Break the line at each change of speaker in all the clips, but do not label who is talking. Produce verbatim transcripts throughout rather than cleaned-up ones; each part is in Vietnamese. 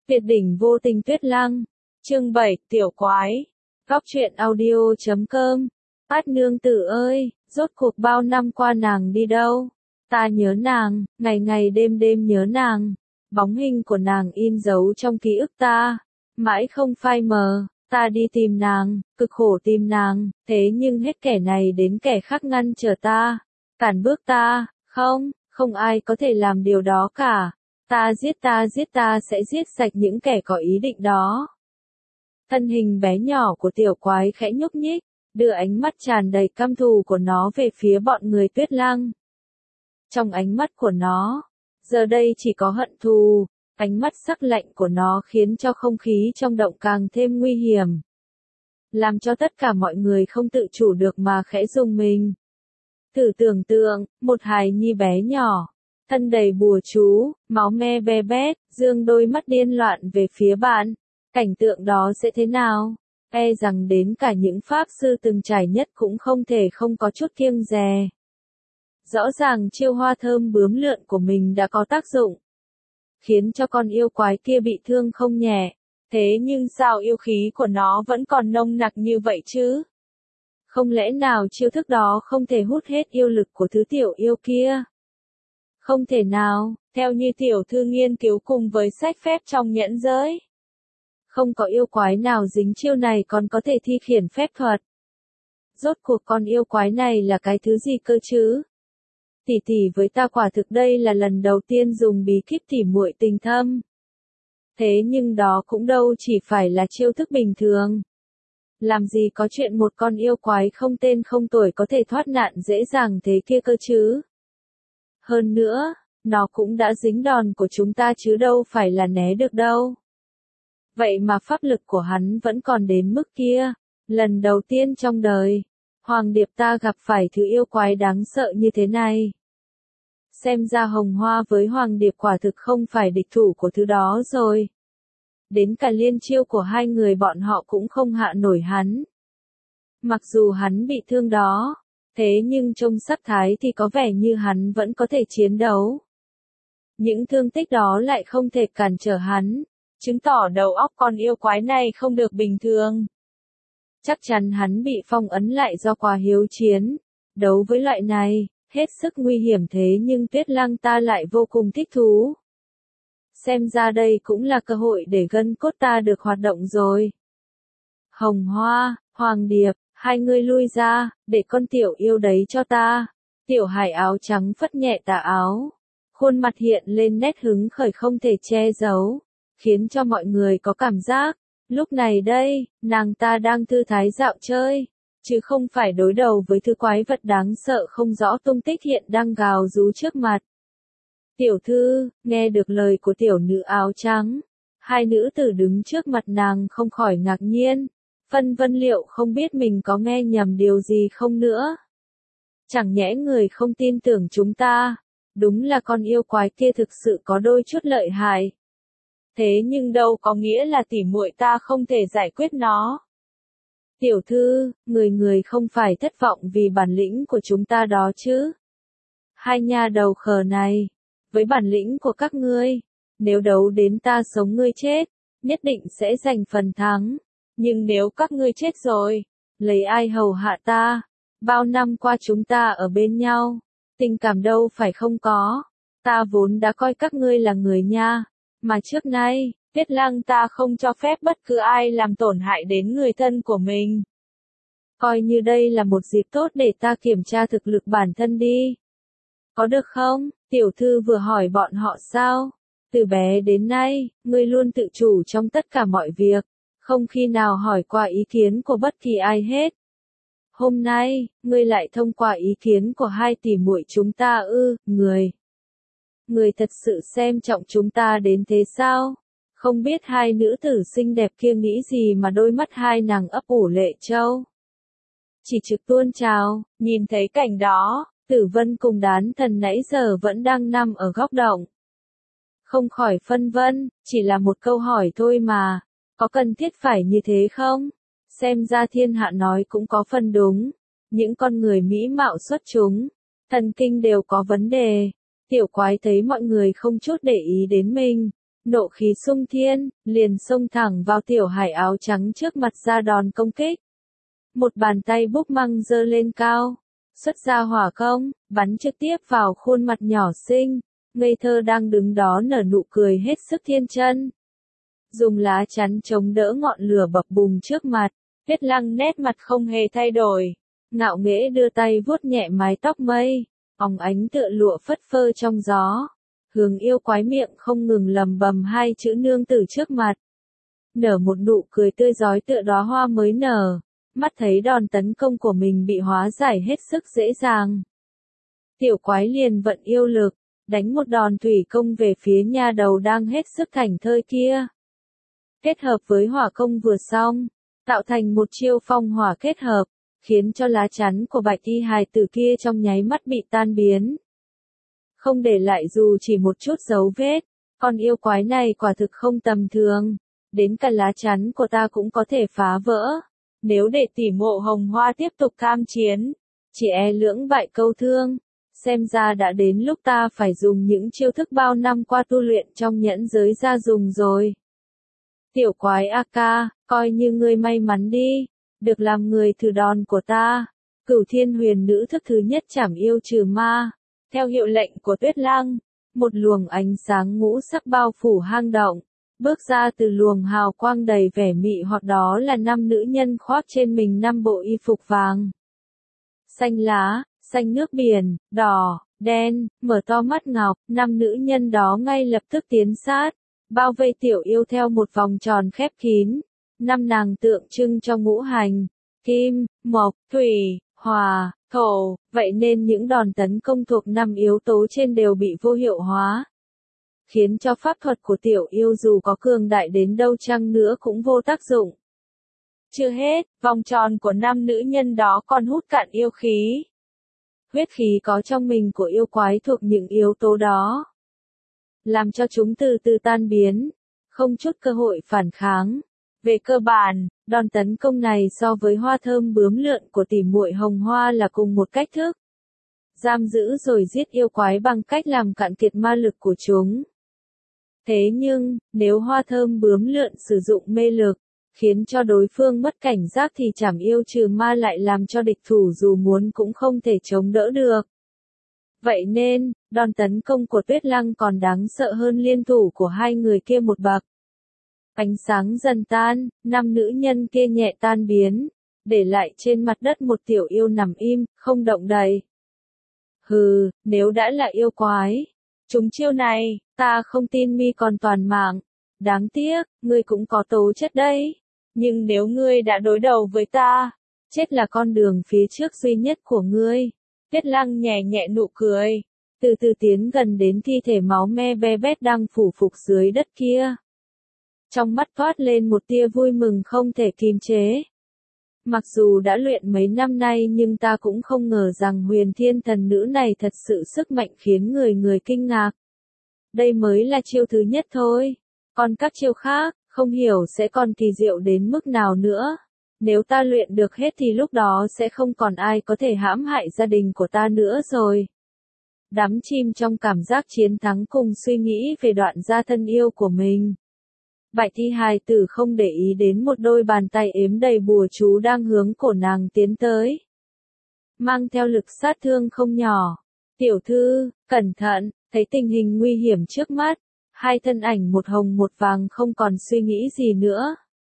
Tuyệt đỉnh vô tình tuyết lăng. Chương bảy, tiểu quái. Góc truyện audio chấm com. Bát nương tử ơi, rốt cuộc bao năm qua nàng đi đâu? Ta nhớ nàng, ngày ngày đêm đêm nhớ nàng. Bóng hình của nàng in dấu trong ký ức ta. Mãi không phai mờ, ta đi tìm nàng, cực khổ tìm nàng, thế nhưng hết kẻ này đến kẻ khác ngăn trở ta. Cản bước ta, không, không ai có thể làm điều đó cả. Ta giết ta giết ta sẽ giết sạch những kẻ có ý định đó. Thân hình bé nhỏ của tiểu quái khẽ nhúc nhích, đưa ánh mắt tràn đầy căm thù của nó về phía bọn người Tuyết Lăng. Trong ánh mắt của nó, giờ đây chỉ có hận thù, ánh mắt sắc lạnh của nó khiến cho không khí trong động càng thêm nguy hiểm. Làm cho tất cả mọi người không tự chủ được mà khẽ rùng mình. Thử tưởng tượng, một hài nhi bé nhỏ, thân đầy bùa chú, máu me be bét, dương đôi mắt điên loạn về phía bạn. Cảnh tượng đó sẽ thế nào? E rằng đến cả những pháp sư từng trải nhất cũng không thể không có chút kiêng dè. Rõ ràng chiêu hoa thơm bướm lượn của mình đã có tác dụng, khiến cho con yêu quái kia bị thương không nhẹ. Thế nhưng sao yêu khí của nó vẫn còn nồng nặc như vậy chứ? Không lẽ nào chiêu thức đó không thể hút hết yêu lực của thứ tiểu yêu kia? Không thể nào, theo như tiểu thư nghiên cứu cùng với sách phép trong nhẫn giới. Không có yêu quái nào dính chiêu này còn có thể thi khiển phép thuật. Rốt cuộc con yêu quái này là cái thứ gì cơ chứ? Tỷ tỷ với ta quả thực đây là lần đầu tiên dùng bí kíp tỉ muội tình thâm. Thế nhưng đó cũng đâu chỉ phải là chiêu thức bình thường. Làm gì có chuyện một con yêu quái không tên không tuổi có thể thoát nạn dễ dàng thế kia cơ chứ? Hơn nữa, nó cũng đã dính đòn của chúng ta chứ đâu phải là né được đâu. Vậy mà pháp lực của hắn vẫn còn đến mức kia. Lần đầu tiên trong đời, Hoàng Điệp ta gặp phải thứ yêu quái đáng sợ như thế này. Xem ra Hồng Hoa với Hoàng Điệp quả thực không phải địch thủ của thứ đó rồi. Đến cả liên chiêu của hai người bọn họ cũng không hạ nổi hắn. Mặc dù hắn bị thương đó, thế nhưng trông sắc thái thì có vẻ như hắn vẫn có thể chiến đấu. Những thương tích đó lại không thể cản trở hắn, chứng tỏ đầu óc con yêu quái này không được bình thường. Chắc chắn hắn bị phong ấn lại do quá hiếu chiến. Đấu với loại này, hết sức nguy hiểm thế nhưng Tuyết Lăng ta lại vô cùng thích thú. Xem ra đây cũng là cơ hội để gân cốt ta được hoạt động rồi. Hồng Hoa, Hoàng Điệp, hai người lui ra, để con tiểu yêu đấy cho ta. Tiểu hải áo trắng phất nhẹ tà áo. Khuôn mặt hiện lên nét hứng khởi không thể che giấu, khiến cho mọi người có cảm giác, lúc này đây, nàng ta đang thư thái dạo chơi, chứ không phải đối đầu với thứ quái vật đáng sợ không rõ tung tích hiện đang gào rú trước mặt. Tiểu thư, nghe được lời của tiểu nữ áo trắng, hai nữ tử đứng trước mặt nàng không khỏi ngạc nhiên, phân vân liệu không biết mình có nghe nhầm điều gì không nữa. Chẳng nhẽ người không tin tưởng chúng ta, đúng là con yêu quái kia thực sự có đôi chút lợi hại. Thế nhưng đâu có nghĩa là tỉ muội ta không thể giải quyết nó. Tiểu thư, người người không phải thất vọng vì bản lĩnh của chúng ta đó chứ. Hai nha đầu khờ này, với bản lĩnh của các ngươi, nếu đấu đến ta sống ngươi chết, nhất định sẽ giành phần thắng. Nhưng nếu các ngươi chết rồi, lấy ai hầu hạ ta? Bao năm qua chúng ta ở bên nhau, tình cảm đâu phải không có. Ta vốn đã coi các ngươi là người nha, mà trước nay, Tuyết Lăng ta không cho phép bất cứ ai làm tổn hại đến người thân của mình. Coi như đây là một dịp tốt để ta kiểm tra thực lực bản thân đi. Có được không? Tiểu thư vừa hỏi bọn họ sao? Từ bé đến nay, ngươi luôn tự chủ trong tất cả mọi việc, không khi nào hỏi qua ý kiến của bất kỳ ai hết. Hôm nay, ngươi lại thông qua ý kiến của hai tỷ muội chúng ta ư, người. Người thật sự xem trọng chúng ta đến thế sao? Không biết hai nữ tử xinh đẹp kia nghĩ gì mà đôi mắt hai nàng ấp ủ lệ trâu. Chỉ trực tuôn trào, nhìn thấy cảnh đó, Tử Vân cùng Đán Thần nãy giờ vẫn đang nằm ở góc động. Không khỏi phân vân, chỉ là một câu hỏi thôi mà, có cần thiết phải như thế không? Xem ra thiên hạ nói cũng có phần đúng, những con người mỹ mạo xuất chúng, thần kinh đều có vấn đề. Tiểu quái thấy mọi người không chút để ý đến mình, nộ khí xung thiên, liền xông thẳng vào tiểu hải áo trắng trước mặt ra đòn công kích. Một bàn tay bốc măng giơ lên cao, xuất ra hỏa công, bắn trực tiếp vào khuôn mặt nhỏ xinh, ngây thơ đang đứng đó nở nụ cười hết sức thiên chân. Dùng lá chắn chống đỡ ngọn lửa bập bùng trước mặt, Tuyết Lăng nét mặt không hề thay đổi, ngạo nghễ đưa tay vuốt nhẹ mái tóc mây, óng ánh tựa lụa phất phơ trong gió. Hướng yêu quái miệng không ngừng lầm bầm hai chữ nương tử trước mặt. Nở một nụ cười tươi rói tựa đóa hoa mới nở, mắt thấy đòn tấn công của mình bị hóa giải hết sức dễ dàng. Tiểu quái liền vận yêu lực, đánh một đòn thủy công về phía nha đầu đang hết sức thảnh thơi kia. Kết hợp với hỏa công vừa xong, tạo thành một chiêu phong hỏa kết hợp, khiến cho lá chắn của bạch y hài tử kia trong nháy mắt bị tan biến. Không để lại dù chỉ một chút dấu vết, con yêu quái này quả thực không tầm thường, đến cả lá chắn của ta cũng có thể phá vỡ. Nếu để tỷ Mộ Hồng Hoa tiếp tục tham chiến, chỉ e lưỡng bại câu thương, xem ra đã đến lúc ta phải dùng những chiêu thức bao năm qua tu luyện trong nhẫn giới ra dùng rồi. Tiểu quái A ca, coi như ngươi may mắn đi, được làm người thử đòn của ta. Cửu Thiên Huyền Nữ thức thứ nhất trảm yêu trừ ma. Theo hiệu lệnh của Tuyết Lăng, một luồng ánh sáng ngũ sắc bao phủ hang động, bước ra từ luồng hào quang đầy vẻ mị hoặc đó là năm nữ nhân khoác trên mình năm bộ y phục vàng. Xanh lá, xanh nước biển, đỏ, đen, mở to mắt ngọc, năm nữ nhân đó ngay lập tức tiến sát, bao vây tiểu yêu theo một vòng tròn khép kín. Năm nàng tượng trưng cho ngũ hành, kim, mộc, thủy, hỏa, thổ, vậy nên những đòn tấn công thuộc năm yếu tố trên đều bị vô hiệu hóa. Khiến cho pháp thuật của tiểu yêu dù có cường đại đến đâu chăng nữa cũng vô tác dụng. Chưa hết, vòng tròn của năm nữ nhân đó còn hút cạn yêu khí. Huyết khí có trong mình của yêu quái thuộc những yếu tố đó, làm cho chúng từ từ tan biến, không chút cơ hội phản kháng. Về cơ bản, đòn tấn công này so với hoa thơm bướm lượn của tỷ muội Hồng Hoa là cùng một cách thức. Giam giữ rồi giết yêu quái bằng cách làm cạn kiệt ma lực của chúng. Thế nhưng, nếu hoa thơm bướm lượn sử dụng mê lực, khiến cho đối phương mất cảnh giác thì trảm yêu trừ ma lại làm cho địch thủ dù muốn cũng không thể chống đỡ được. Vậy nên, đòn tấn công của Tuyết Lăng còn đáng sợ hơn liên thủ của hai người kia một bậc. Ánh sáng dần tan, năm nữ nhân kia nhẹ tan biến, để lại trên mặt đất một tiểu yêu nằm im, không động đậy. Hừ, nếu đã là yêu quái, chúng chiêu này, ta không tin mi còn toàn mạng. Đáng tiếc, ngươi cũng có tố chất đấy. Nhưng nếu ngươi đã đối đầu với ta, chết là con đường phía trước duy nhất của ngươi. Tuyết Lăng nhẹ nhẹ nụ cười, từ từ tiến gần đến thi thể máu me be bét đang phủ phục dưới đất kia. Trong mắt thoát lên một tia vui mừng không thể kìm chế. Mặc dù đã luyện mấy năm nay nhưng ta cũng không ngờ rằng huyền thiên thần nữ này thật sự sức mạnh khiến người người kinh ngạc. Đây mới là chiêu thứ nhất thôi. Còn các chiêu khác, không hiểu sẽ còn kỳ diệu đến mức nào nữa. Nếu ta luyện được hết thì lúc đó sẽ không còn ai có thể hãm hại gia đình của ta nữa rồi. Đắm chìm trong cảm giác chiến thắng cùng suy nghĩ về đoạn gia thân yêu của mình. Bạch y hài tử không để ý đến một đôi bàn tay ếm đầy bùa chú đang hướng cổ nàng tiến tới. Mang theo lực sát thương không nhỏ. Tiểu thư, cẩn thận, thấy tình hình nguy hiểm trước mắt. Hai thân ảnh một hồng một vàng không còn suy nghĩ gì nữa.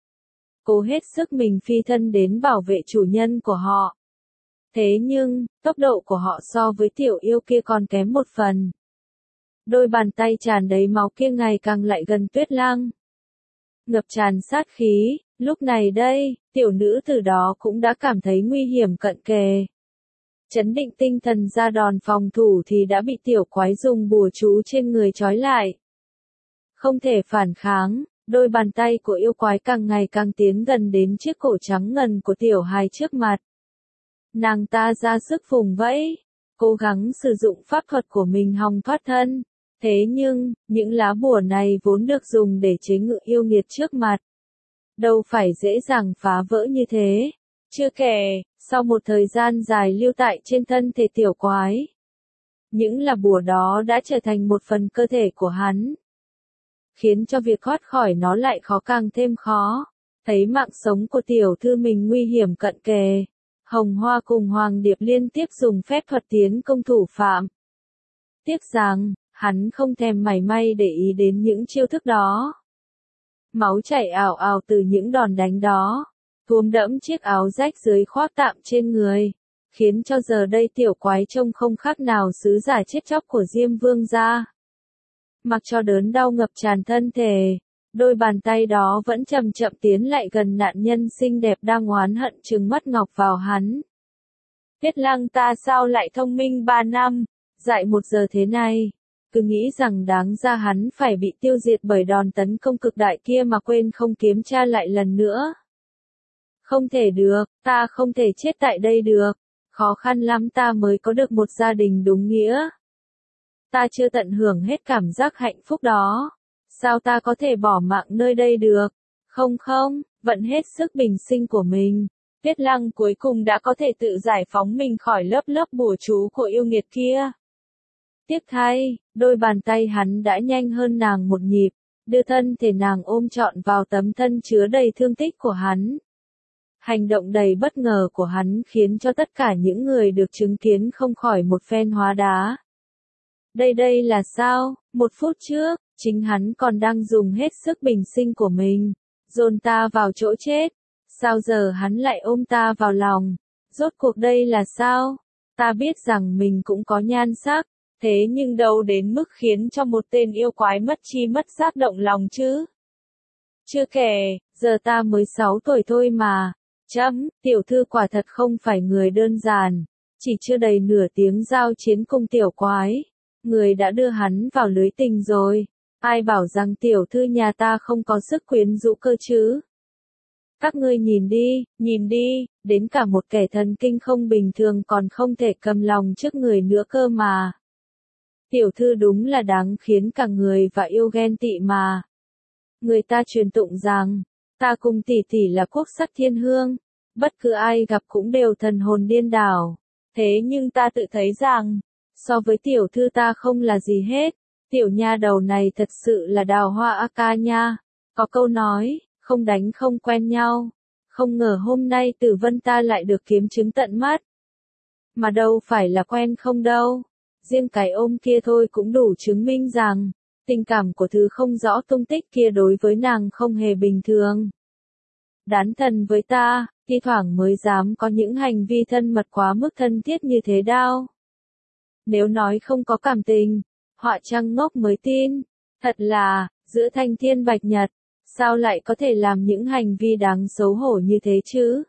Cố hết sức mình phi thân đến bảo vệ chủ nhân của họ. Thế nhưng, tốc độ của họ so với tiểu yêu kia còn kém một phần. Đôi bàn tay tràn đầy máu kia ngày càng lại gần Tuyết Lăng. Ngập tràn sát khí, lúc này đây, tiểu nữ từ đó cũng đã cảm thấy nguy hiểm cận kề. Chấn định tinh thần ra đòn phòng thủ thì đã bị tiểu quái dùng bùa chú trên người trói lại. Không thể phản kháng, đôi bàn tay của yêu quái càng ngày càng tiến gần đến chiếc cổ trắng ngần của tiểu hài trước mặt. Nàng ta ra sức vùng vẫy, cố gắng sử dụng pháp thuật của mình hòng thoát thân. Thế nhưng, những lá bùa này vốn được dùng để chế ngự yêu nghiệt trước mặt. Đâu phải dễ dàng phá vỡ như thế. Chưa kể, sau một thời gian dài lưu tại trên thân thể tiểu quái, những lá bùa đó đã trở thành một phần cơ thể của hắn. khiến cho việc thoát khỏi nó lại khó càng thêm khó. Thấy mạng sống của tiểu thư mình nguy hiểm cận kề, Hồng Hoa cùng Hoàng Điệp liên tiếp dùng phép thuật tiến công thủ phạm. Tiếc rằng, hắn không thèm mảy may để ý đến những chiêu thức đó. Máu chảy ào ào từ những đòn đánh đó, thúm đẫm chiếc áo rách dưới khoác tạm trên người, khiến cho giờ đây tiểu quái trông không khác nào sứ giả chết chóc của Diêm Vương gia. Mặc cho đớn đau ngập tràn thân thể, đôi bàn tay đó vẫn chậm chậm tiến lại gần nạn nhân xinh đẹp đang oán hận trừng mắt ngọc vào hắn. Tiết Lăng ta sao lại thông minh ba năm, dại một giờ thế này, cứ nghĩ rằng đáng ra hắn phải bị tiêu diệt bởi đòn tấn công cực đại kia mà quên không kiểm tra lại lần nữa. Không thể được, ta không thể chết tại đây được, khó khăn lắm ta mới có được một gia đình đúng nghĩa. Ta chưa tận hưởng hết cảm giác hạnh phúc đó, sao ta có thể bỏ mạng nơi đây được? Không không, vận hết sức bình sinh của mình, Tiết Lăng cuối cùng đã có thể tự giải phóng mình khỏi lớp lớp bùa chú của yêu nghiệt kia. Tiếc thay, đôi bàn tay hắn đã nhanh hơn nàng một nhịp, đưa thân thể nàng ôm trọn vào tấm thân chứa đầy thương tích của hắn. Hành động đầy bất ngờ của hắn khiến cho tất cả những người được chứng kiến không khỏi một phen hóa đá. Đây đây là sao? Một phút trước, chính hắn còn đang dùng hết sức bình sinh của mình, dồn ta vào chỗ chết. Sao giờ hắn lại ôm ta vào lòng? Rốt cuộc đây là sao? Ta biết rằng mình cũng có nhan sắc, thế nhưng đâu đến mức khiến cho một tên yêu quái mất chi mất giác động lòng chứ? Chưa kể, giờ ta mới sáu tuổi thôi mà. Chấm, tiểu thư quả thật không phải người đơn giản, chỉ chưa đầy nửa tiếng giao chiến cùng tiểu quái, người đã đưa hắn vào lưới tình rồi. Ai bảo rằng tiểu thư nhà ta không có sức quyến rũ cơ chứ? Các ngươi nhìn đi, nhìn đi, đến cả một kẻ thần kinh không bình thường còn không thể cầm lòng trước người nữa cơ mà. Tiểu thư đúng là đáng khiến cả người và yêu ghen tị mà. Người ta truyền tụng rằng, ta cùng tỷ tỷ là quốc sắc thiên hương, bất cứ ai gặp cũng đều thần hồn điên đảo. Thế nhưng ta tự thấy rằng, so với tiểu thư ta không là gì hết. Tiểu nha đầu này thật sự là đào hoa a ca nha. Có câu nói, không đánh không quen nhau. Không ngờ hôm nay Tử Vân ta lại được kiếm chứng tận mắt. Mà đâu phải là quen không đâu. Riêng cái ôm kia thôi cũng đủ chứng minh rằng, tình cảm của thứ không rõ tung tích kia đối với nàng không hề bình thường. Đán thần với ta, thi thoảng mới dám có những hành vi thân mật quá mức thân thiết như thế đao. Nếu nói không có cảm tình, họa trăng ngốc mới tin. Thật là, giữa thanh thiên bạch nhật, sao lại có thể làm những hành vi đáng xấu hổ như thế chứ?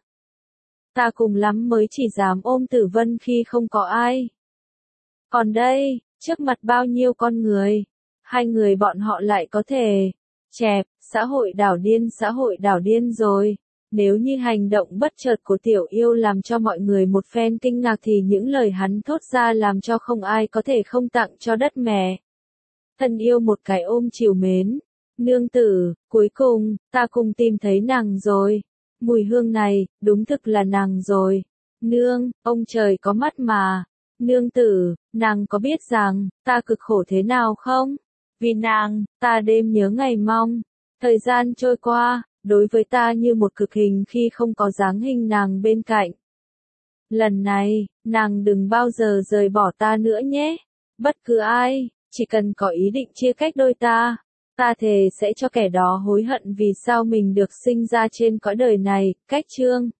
Ta cùng lắm mới chỉ dám ôm Tử Vân khi không có ai. Còn đây, trước mặt bao nhiêu con người, hai người bọn họ lại có thể, chẹp, xã hội đảo điên xã hội đảo điên rồi. Nếu như hành động bất chợt của tiểu yêu làm cho mọi người một phen kinh ngạc thì những lời hắn thốt ra làm cho không ai có thể không tặng cho đất mẹ. Thân yêu một cái ôm chiều mến. Nương tử, cuối cùng, ta cùng tìm thấy nàng rồi. Mùi hương này, đúng thực là nàng rồi. Nương, ông trời có mắt mà. Nương tử, nàng có biết rằng, ta cực khổ thế nào không? Vì nàng, ta đêm nhớ ngày mong. Thời gian trôi qua, đối với ta như một cực hình khi không có dáng hình nàng bên cạnh. Lần này, nàng đừng bao giờ rời bỏ ta nữa nhé. Bất cứ ai, chỉ cần có ý định chia cách đôi ta, ta thề sẽ cho kẻ đó hối hận vì sao mình được sinh ra trên cõi đời này. Cách chương